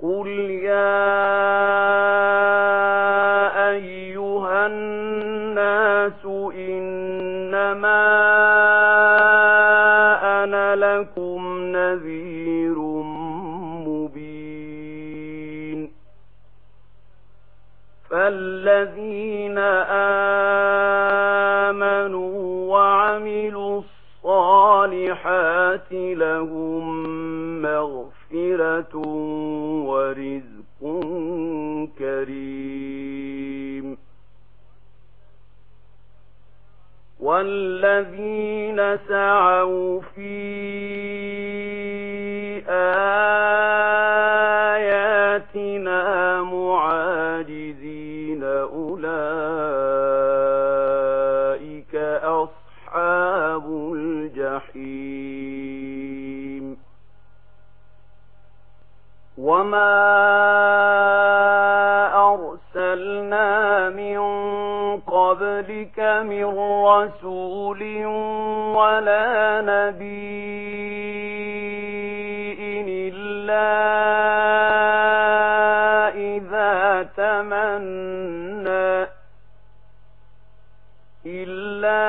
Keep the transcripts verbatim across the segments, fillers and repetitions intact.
قل يا أيها الناس إنما أنا لكم نذير مبين فالذين آمنوا وعملوا الصالحات لهم مغفرة ورزق كريم والذين سعوا في آياتنا معاجزين أولئك أصحاب الجحيم وما أرسلنا من قبلك من رسول ولا نبي إلا إذا تمنى إلا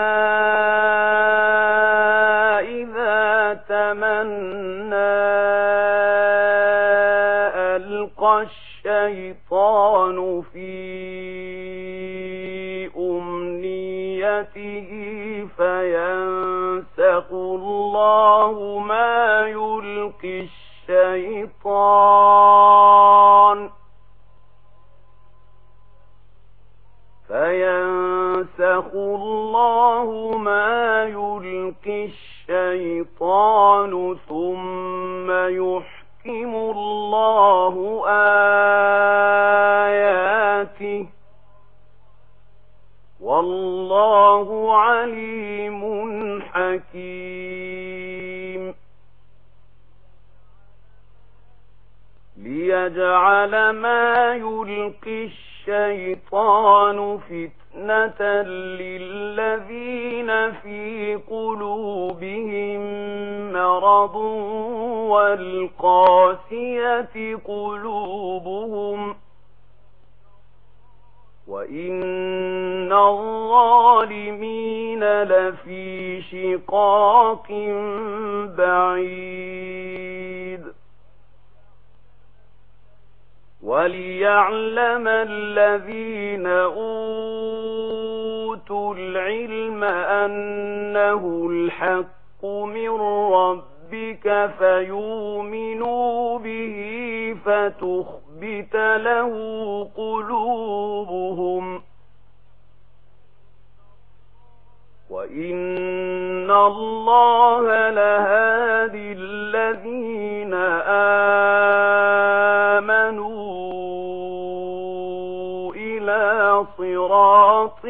إذا تمنى ألقى الشيطان في أمنيته فينسخ الله ما يلقي الشيطان فينسخ الله ما يلقي الشيطان ثم يحكم الله آياته والله عليم حكيم ليجعل ما يلقي الشيطان فتنة للذين في قلوبهم مرض والقاسية قلوبهم وإن الظالمين لفي شقاق بعيد وليعلم الذين أوتوا العلم أنه الحق من ربك فيؤمنوا به فتخبت له قلوبهم وإن الله لهادي الذين آمنوا إلى صراط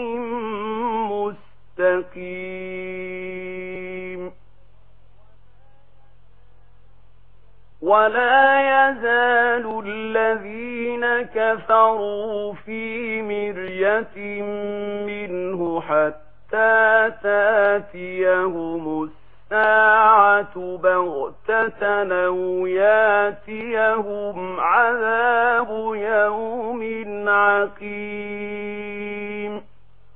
مستقيم ولا يزال الذين كفروا في مرية منه حتى تاتيهم الساعة بغتة أو ياتيهم عذاب يوم عقيم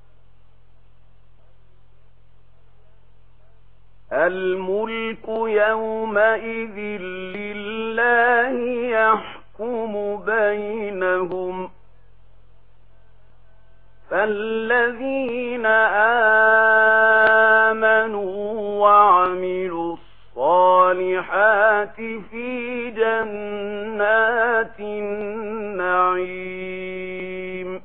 الملك يومئذ لله يحكم بينهم فالذين آمنوا وعملوا الصالحات في جنات النعيم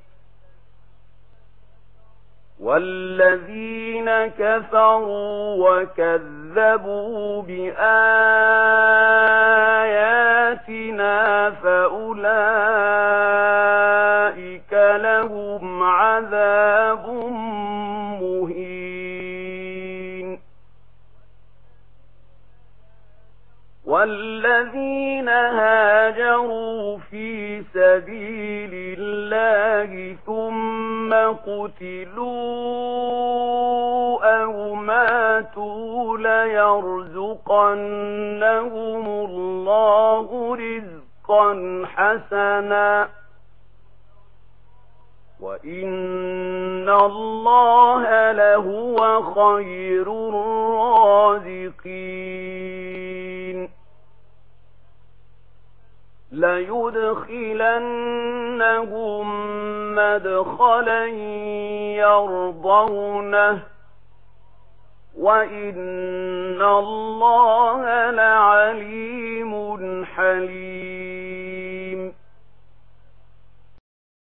والذين كفروا وكذبوا بآياتنا فأولئك لهم عذاب مهين والذين هاجروا في سبيل الله ثم قتلوا أو ماتوا ليرزقنهم الله رزقا رزقا حسنا وإن الله لهو خير الرازقين ليدخلنهم مدخلا يرضونه وإن الله لعليم حليم